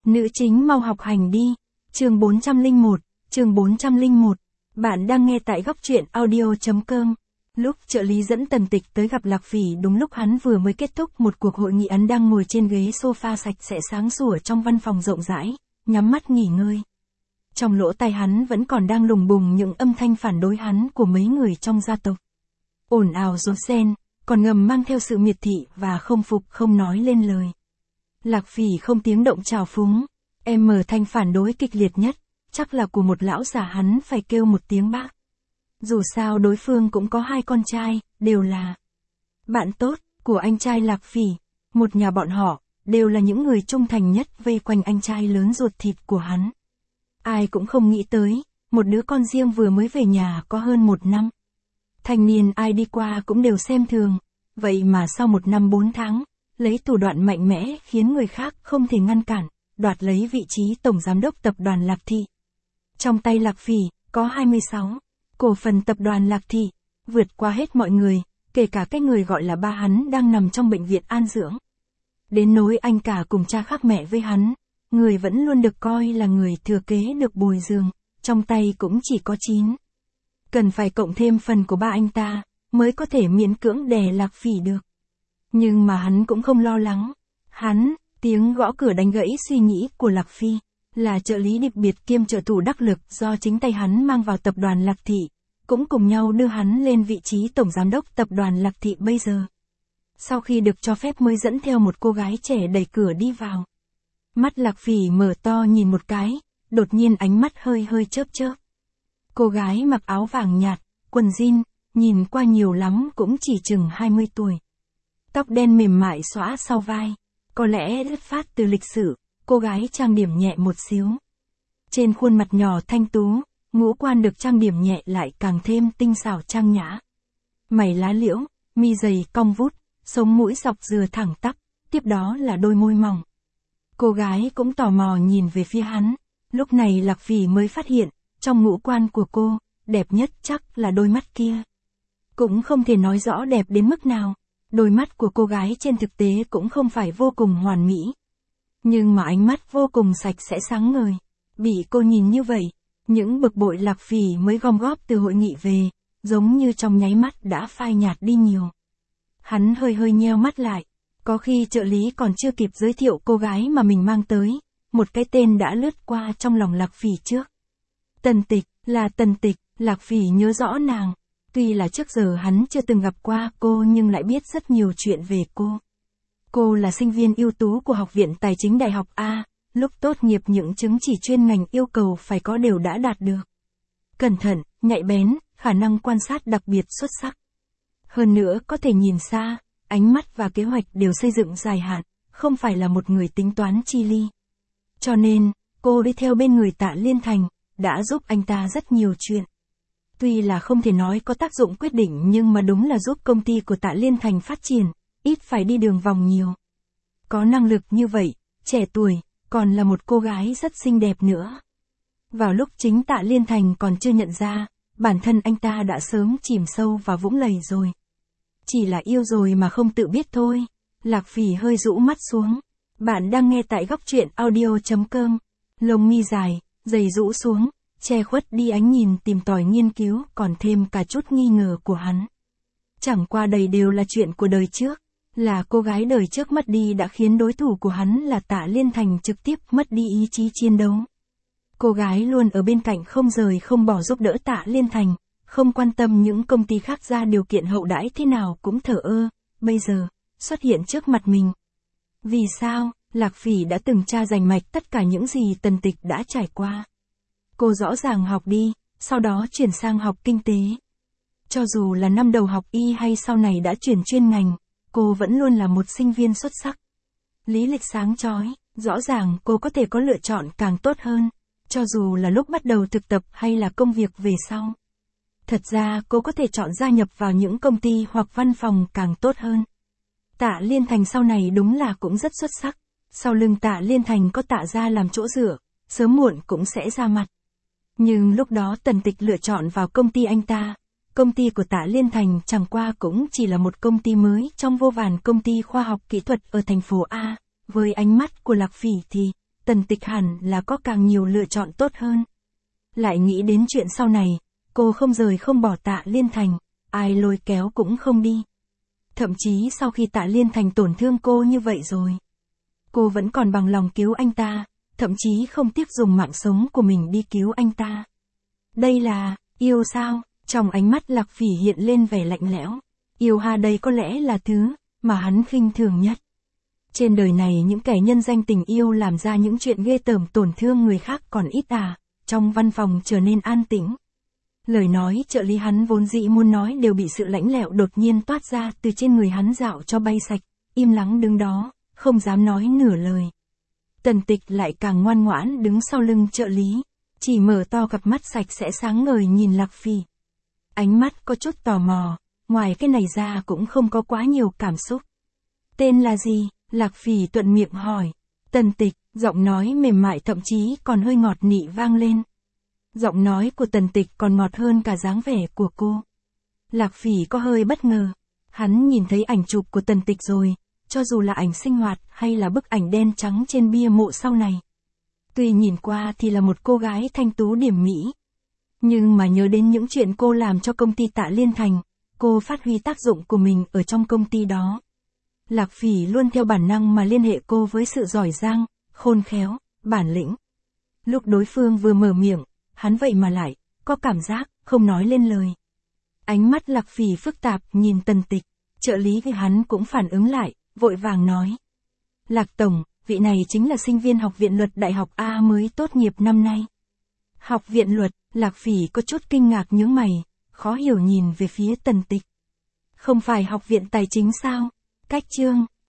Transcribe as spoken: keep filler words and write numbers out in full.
Nữ chính mau học hành đi. Chương bốn trăm lẻ một, chương bốn trăm lẻ một. Bạn đang nghe tại góc truyện audio chấm com. Lúc trợ lý dẫn Tần Tịch tới gặp Lạc Phỉ đúng lúc hắn vừa mới kết thúc một cuộc hội nghị, hắn đang ngồi trên ghế sofa sạch sẽ sáng sủa trong văn phòng rộng rãi, nhắm mắt nghỉ ngơi. Trong lỗ tai hắn vẫn còn đang lùng bùng những âm thanh phản đối hắn của mấy người trong gia tộc. Ồn ào rối ren, còn ngầm mang theo sự miệt thị và không phục không nói lên lời. Lạc Phỉ không tiếng động trào phúng, em mở thanh phản đối kịch liệt nhất, chắc là của một lão già, hắn phải kêu một tiếng bác. Dù sao đối phương cũng có hai con trai, đều là bạn tốt của anh trai Lạc Phỉ, một nhà bọn họ, đều là những người trung thành nhất vây quanh anh trai lớn ruột thịt của hắn. Ai cũng không nghĩ tới, một đứa con riêng vừa mới về nhà có hơn một năm. Thanh niên ai đi qua cũng đều xem thường, vậy mà sau một năm bốn tháng, lấy thủ đoạn mạnh mẽ khiến người khác không thể ngăn cản, đoạt lấy vị trí tổng giám đốc tập đoàn Lạc Thị. Trong tay Lạc Phỉ, có hai mươi sáu cổ phần tập đoàn Lạc Thị, vượt qua hết mọi người, kể cả cái người gọi là ba hắn đang nằm trong bệnh viện an dưỡng. Đến nỗi anh cả cùng cha khác mẹ với hắn, người vẫn luôn được coi là người thừa kế được bồi dưỡng, trong tay cũng chỉ có chín. Cần phải cộng thêm phần của ba anh ta, mới có thể miễn cưỡng đè Lạc Phỉ được. Nhưng mà hắn cũng không lo lắng. Hắn, tiếng gõ cửa đánh gãy suy nghĩ của Lạc Phi, là trợ lý đặc biệt kiêm trợ thủ đắc lực do chính tay hắn mang vào tập đoàn Lạc Thị, cũng cùng nhau đưa hắn lên vị trí tổng giám đốc tập đoàn Lạc Thị bây giờ. Sau khi được cho phép mới dẫn theo một cô gái trẻ đẩy cửa đi vào. Mắt Lạc Phỉ mở to nhìn một cái, đột nhiên ánh mắt hơi hơi chớp chớp. Cô gái mặc áo vàng nhạt, quần jean, nhìn qua nhiều lắm cũng chỉ chừng hai mươi tuổi. Tóc đen mềm mại xõa sau vai, có lẽ đứt phát từ lịch sử, cô gái trang điểm nhẹ một xíu. Trên khuôn mặt nhỏ thanh tú, ngũ quan được trang điểm nhẹ lại càng thêm tinh xảo trang nhã. Mày lá liễu, mi dày cong vút, sống mũi dọc dừa thẳng tắp, tiếp đó là đôi môi mỏng. Cô gái cũng tò mò nhìn về phía hắn, lúc này Lạc Phỉ mới phát hiện, trong ngũ quan của cô, đẹp nhất chắc là đôi mắt kia. Cũng không thể nói rõ đẹp đến mức nào, đôi mắt của cô gái trên thực tế cũng không phải vô cùng hoàn mỹ. Nhưng mà ánh mắt vô cùng sạch sẽ sáng ngời. Bị cô nhìn như vậy, những bực bội Lạc Phỉ mới gom góp từ hội nghị về, giống như trong nháy mắt đã phai nhạt đi nhiều. Hắn hơi hơi nheo mắt lại, có khi trợ lý còn chưa kịp giới thiệu cô gái mà mình mang tới, một cái tên đã lướt qua trong lòng Lạc Phỉ trước. Tần Tịch, là Tần Tịch, Lạc Phỉ nhớ rõ nàng. Tuy là trước giờ hắn chưa từng gặp qua cô nhưng lại biết rất nhiều chuyện về cô. Cô là sinh viên ưu tú của Học viện Tài chính Đại học A, lúc tốt nghiệp những chứng chỉ chuyên ngành yêu cầu phải có đều đã đạt được. Cẩn thận, nhạy bén, khả năng quan sát đặc biệt xuất sắc. Hơn nữa có thể nhìn xa, ánh mắt và kế hoạch đều xây dựng dài hạn, không phải là một người tính toán chi ly. Cho nên, cô đi theo bên người Tạ Liên Thành, đã giúp anh ta rất nhiều chuyện. Tuy là không thể nói có tác dụng quyết định nhưng mà đúng là giúp công ty của Tạ Liên Thành phát triển, ít phải đi đường vòng nhiều. Có năng lực như vậy, trẻ tuổi, còn là một cô gái rất xinh đẹp nữa. Vào lúc chính Tạ Liên Thành còn chưa nhận ra, bản thân anh ta đã sớm chìm sâu vào vũng lầy rồi. Chỉ là yêu rồi mà không tự biết thôi. Lạc Phỉ hơi rũ mắt xuống. Bạn đang nghe tại góc truyện audio chấm com. Lông mi dài, dày rũ xuống, che khuất đi ánh nhìn tìm tòi nghiên cứu còn thêm cả chút nghi ngờ của hắn. Chẳng qua đầy đều là chuyện của đời trước, là cô gái đời trước mất đi đã khiến đối thủ của hắn là Tạ Liên Thành trực tiếp mất đi ý chí chiến đấu. Cô gái luôn ở bên cạnh không rời không bỏ giúp đỡ Tạ Liên Thành, không quan tâm những công ty khác ra điều kiện hậu đãi thế nào cũng thờ ơ, bây giờ, xuất hiện trước mặt mình. Vì sao? Lạc Phỉ đã từng tra rành mạch tất cả những gì Tần Tịch đã trải qua. Cô rõ ràng học đi, sau đó chuyển sang học kinh tế. Cho dù là năm đầu học y hay sau này đã chuyển chuyên ngành, cô vẫn luôn là một sinh viên xuất sắc. Lý lịch sáng chói, rõ ràng cô có thể có lựa chọn càng tốt hơn, cho dù là lúc bắt đầu thực tập hay là công việc về sau. Thật ra cô có thể chọn gia nhập vào những công ty hoặc văn phòng càng tốt hơn. Tạ Liên Thành sau này đúng là cũng rất xuất sắc. Sau lưng Tạ Liên Thành có Tạ gia làm chỗ dựa, sớm muộn cũng sẽ ra mặt. Nhưng lúc đó Tần Tịch lựa chọn vào công ty anh ta. Công ty của Tạ Liên Thành chẳng qua cũng chỉ là một công ty mới trong vô vàn công ty khoa học kỹ thuật ở thành phố A. Với ánh mắt của Lạc Phỉ thì, Tần Tịch hẳn là có càng nhiều lựa chọn tốt hơn. Lại nghĩ đến chuyện sau này, cô không rời không bỏ Tạ Liên Thành, ai lôi kéo cũng không đi. Thậm chí sau khi Tạ Liên Thành tổn thương cô như vậy rồi, cô vẫn còn bằng lòng cứu anh ta, thậm chí không tiếc dùng mạng sống của mình đi cứu anh ta. Đây là, yêu sao? Trong ánh mắt Lạc Phỉ hiện lên vẻ lạnh lẽo. Yêu ha, đây có lẽ là thứ mà hắn khinh thường nhất. Trên đời này những kẻ nhân danh tình yêu làm ra những chuyện ghê tởm tổn thương người khác còn ít à. Trong văn phòng trở nên an tĩnh. Lời nói trợ lý hắn vốn dĩ muốn nói đều bị sự lãnh lẹo đột nhiên toát ra từ trên người hắn dạo cho bay sạch, im lắng đứng đó, không dám nói nửa lời. Tần Tịch lại càng ngoan ngoãn đứng sau lưng trợ lý, chỉ mở to cặp mắt sạch sẽ sáng ngời nhìn Lạc Phỉ. Ánh mắt có chút tò mò, ngoài cái này ra cũng không có quá nhiều cảm xúc. Tên là gì? Lạc Phỉ thuận miệng hỏi. Tần Tịch, giọng nói mềm mại thậm chí còn hơi ngọt nị vang lên. Giọng nói của Tần Tịch còn ngọt hơn cả dáng vẻ của cô. Lạc Phỉ có hơi bất ngờ. Hắn nhìn thấy ảnh chụp của Tần Tịch rồi, cho dù là ảnh sinh hoạt hay là bức ảnh đen trắng trên bia mộ sau này. Tuy nhìn qua thì là một cô gái thanh tú điểm mỹ. Nhưng mà nhớ đến những chuyện cô làm cho công ty Tạ Liên Thành, cô phát huy tác dụng của mình ở trong công ty đó. Lạc Phỉ luôn theo bản năng mà liên hệ cô với sự giỏi giang, khôn khéo, bản lĩnh. Lúc đối phương vừa mở miệng, hắn vậy mà lại, có cảm giác, không nói lên lời. Ánh mắt Lạc Phỉ phức tạp nhìn Tần Tịch, trợ lý với hắn cũng phản ứng lại, vội vàng nói. Lạc Tổng, vị này chính là sinh viên học viện luật Đại học A mới tốt nghiệp năm nay. Học viện luật, Lạc Phỉ có chút kinh ngạc nhướng mày, khó hiểu nhìn về phía Tần Tịch. Không phải học viện tài chính sao? Cách chương,